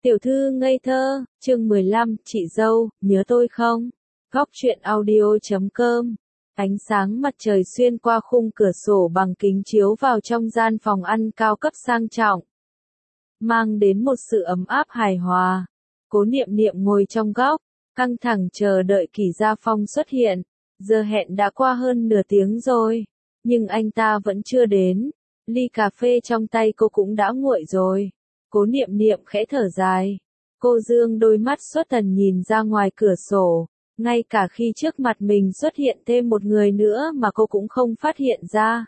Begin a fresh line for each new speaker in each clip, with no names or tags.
Tiểu thư ngây thơ, chương 15, chị dâu, nhớ tôi không? Góc truyện audio.com. Ánh sáng mặt trời xuyên qua khung cửa sổ bằng kính chiếu vào trong gian phòng ăn cao cấp sang trọng, mang đến một sự ấm áp hài hòa. Cố Niệm Niệm ngồi trong góc, căng thẳng chờ đợi Kỷ Gia Phong xuất hiện. Giờ hẹn đã qua hơn nửa tiếng rồi, nhưng anh ta vẫn chưa đến. Ly cà phê trong tay cô cũng đã nguội rồi. Cố Niệm Niệm khẽ thở dài. Cô dương đôi mắt xuất thần nhìn ra ngoài cửa sổ. Ngay cả khi trước mặt mình xuất hiện thêm một người nữa mà cô cũng không phát hiện ra.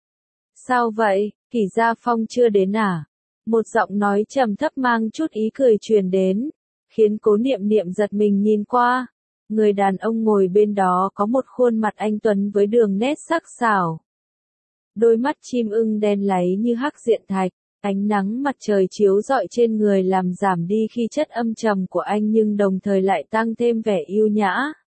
Sao vậy, Kỷ Gia Phong chưa đến à? Một giọng nói trầm thấp mang chút ý cười truyền đến, khiến Cố Niệm Niệm giật mình nhìn qua. Người đàn ông ngồi bên đó có một khuôn mặt anh tuấn với đường nét sắc sảo. Đôi mắt chim ưng đen láy như hắc diện thạch. Ánh nắng mặt trời chiếu rọi trên người làm giảm đi khí chất âm trầm của anh nhưng đồng thời lại tăng thêm vẻ yêu nhã.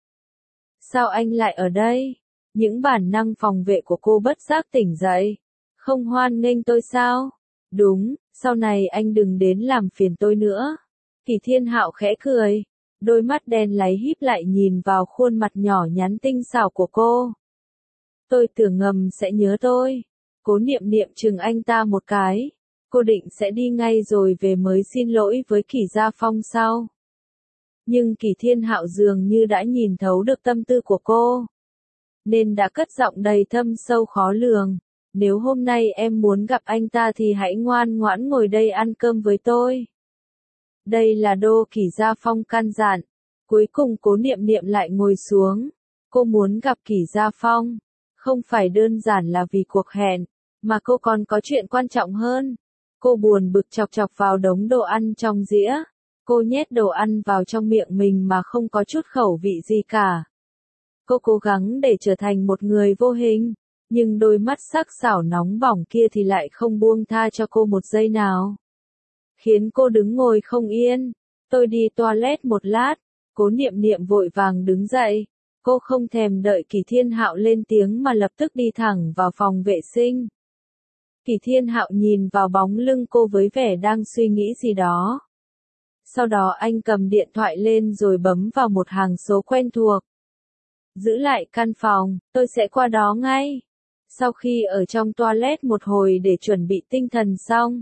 Sao anh lại ở đây? Những bản năng phòng vệ của cô bất giác tỉnh dậy. Không hoan nghênh tôi sao? Đúng, sau này anh đừng đến làm phiền tôi nữa. Kỷ Thiên Hạo khẽ cười. Đôi mắt đen láy híp lại nhìn vào khuôn mặt nhỏ nhắn tinh xảo của cô. Tôi tưởng ngầm sẽ nhớ tôi. Cố Niệm Niệm chừng anh ta một cái. Cô định sẽ đi ngay rồi về mới xin lỗi với Kỷ Gia Phong sau. Nhưng Kỷ Thiên Hạo dường như đã nhìn thấu được tâm tư của cô, nên đã cất giọng đầy thâm sâu khó lường. Nếu hôm nay em muốn gặp anh ta thì hãy ngoan ngoãn ngồi đây ăn cơm với tôi. Đây là đô. Kỷ Gia Phong căn dặn. Cuối cùng Cố Niệm Niệm lại ngồi xuống. Cô muốn gặp Kỷ Gia Phong. Không phải đơn giản là vì cuộc hẹn, mà cô còn có chuyện quan trọng hơn. Cô buồn bực chọc chọc vào đống đồ ăn trong dĩa. Cô nhét đồ ăn vào trong miệng mình mà không có chút khẩu vị gì cả. Cô cố gắng để trở thành một người vô hình, nhưng đôi mắt sắc sảo nóng bỏng kia thì lại không buông tha cho cô một giây nào, khiến cô đứng ngồi không yên. Tôi đi toilet một lát. Cố Niệm Niệm vội vàng đứng dậy. Cô không thèm đợi Kỷ Thiên Hạo lên tiếng mà lập tức đi thẳng vào phòng vệ sinh. Kỷ Thiên Hạo nhìn vào bóng lưng cô với vẻ đang suy nghĩ gì đó. Sau đó anh cầm điện thoại lên rồi bấm vào một hàng số quen thuộc. Giữ lại căn phòng, tôi sẽ qua đó ngay. Sau khi ở trong toilet một hồi để chuẩn bị tinh thần xong,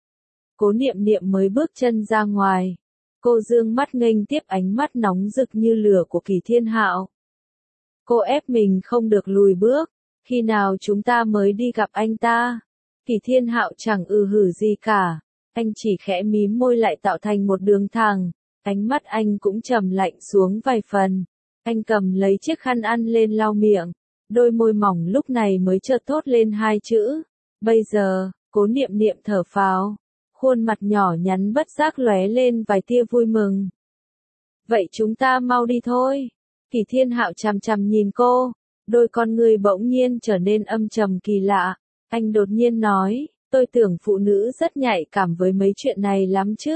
Cố Niệm Niệm mới bước chân ra ngoài. Cô dương mắt nghênh tiếp ánh mắt nóng rực như lửa của Kỷ Thiên Hạo. Cô ép mình không được lùi bước. Khi nào chúng ta mới đi gặp anh ta? Kỷ Thiên Hạo chẳng hử gì cả. Anh chỉ khẽ mím môi lại tạo thành một đường thẳng. Ánh mắt anh cũng trầm lạnh xuống vài phần. Anh cầm lấy chiếc khăn ăn lên lau miệng. Đôi môi mỏng lúc này mới chợt thốt lên hai chữ. Bây giờ. Cố Niệm Niệm thở phào. Khuôn mặt nhỏ nhắn bất giác lóe lên vài tia vui mừng. Vậy chúng ta mau đi thôi. Kỷ Thiên Hạo chằm chằm nhìn cô. Đôi con người bỗng nhiên trở nên âm trầm kỳ lạ. Anh đột nhiên nói, tôi tưởng phụ nữ rất nhạy cảm với mấy chuyện này lắm chứ.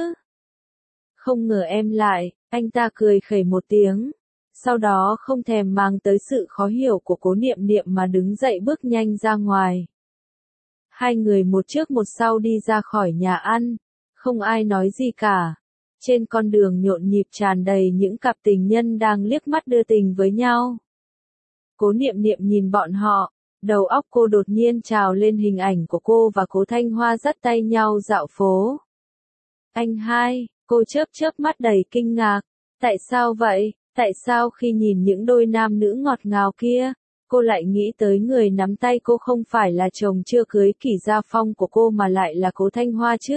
Không ngờ em lại. Anh ta cười khẩy một tiếng. Sau đó không thèm mang tới sự khó hiểu của Cố Niệm Niệm mà đứng dậy bước nhanh ra ngoài. Hai người một trước một sau đi ra khỏi nhà ăn. Không ai nói gì cả. Trên con đường nhộn nhịp tràn đầy những cặp tình nhân đang liếc mắt đưa tình với nhau. Cố Niệm Niệm nhìn bọn họ. Đầu óc cô đột nhiên trào lên hình ảnh của cô và Cố Thanh Hoa dắt tay nhau dạo phố. Anh hai, cô chớp chớp mắt đầy kinh ngạc. Tại sao vậy? Tại sao khi nhìn những đôi nam nữ ngọt ngào kia, cô lại nghĩ tới người nắm tay cô không phải là chồng chưa cưới Kỷ Gia Phong của cô mà lại là Cố Thanh Hoa chứ?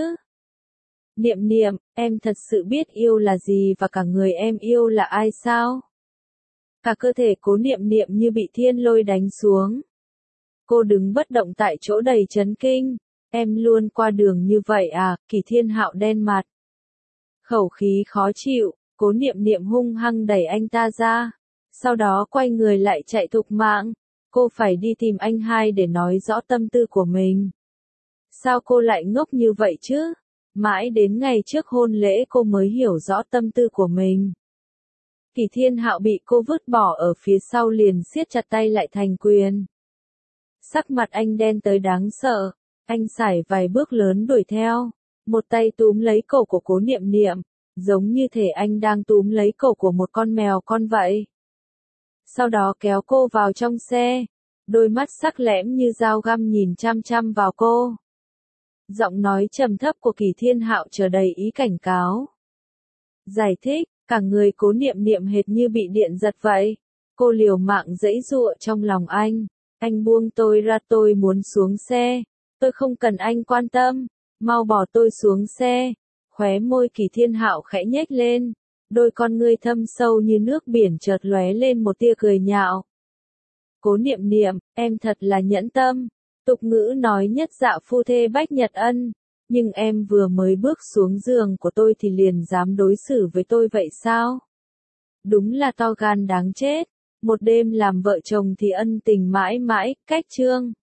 Niệm Niệm, em thật sự biết yêu là gì và cả người em yêu là ai sao? Cả cơ thể Cố Niệm Niệm như bị thiên lôi đánh xuống. Cô đứng bất động tại chỗ đầy chấn kinh. Em luôn qua đường như vậy à? Kỷ Thiên Hạo đen mặt. Khẩu khí khó chịu. Cố Niệm Niệm hung hăng đẩy anh ta ra. Sau đó quay người lại chạy thục mạng. Cô phải đi tìm anh hai để nói rõ tâm tư của mình. Sao cô lại ngốc như vậy chứ? Mãi đến ngày trước hôn lễ cô mới hiểu rõ tâm tư của mình. Kỷ Thiên Hạo bị cô vứt bỏ ở phía sau liền siết chặt tay lại thành quyền. Sắc mặt anh đen tới đáng sợ. Anh sải vài bước lớn đuổi theo. Một tay túm lấy cổ của Cố Niệm Niệm, giống như thể anh đang túm lấy cổ của một con mèo con vậy. Sau đó kéo cô vào trong xe, đôi mắt sắc lẻm như dao găm nhìn chăm chăm vào cô. Giọng nói trầm thấp của Kỳ Thiên Hạo chờ đầy ý cảnh cáo. Giải thích, cả người Cố Niệm Niệm hệt như bị điện giật vậy. Cô liều mạng giãy giụa trong lòng anh. Anh buông tôi ra, tôi muốn xuống xe. Tôi không cần anh quan tâm. Mau bỏ tôi xuống xe. Khóe môi Kỳ Thiên Hạo khẽ nhếch lên. Đôi con ngươi thâm sâu như nước biển chợt lóe lên một tia cười nhạo. Cố Niệm Niệm, em thật là nhẫn tâm. Tục ngữ nói nhất dạ phu thê bách nhật ân. Nhưng em vừa mới bước xuống giường của tôi thì liền dám đối xử với tôi vậy sao? Đúng là to gan đáng chết. Một đêm làm vợ chồng thì ân tình mãi mãi, cách chương.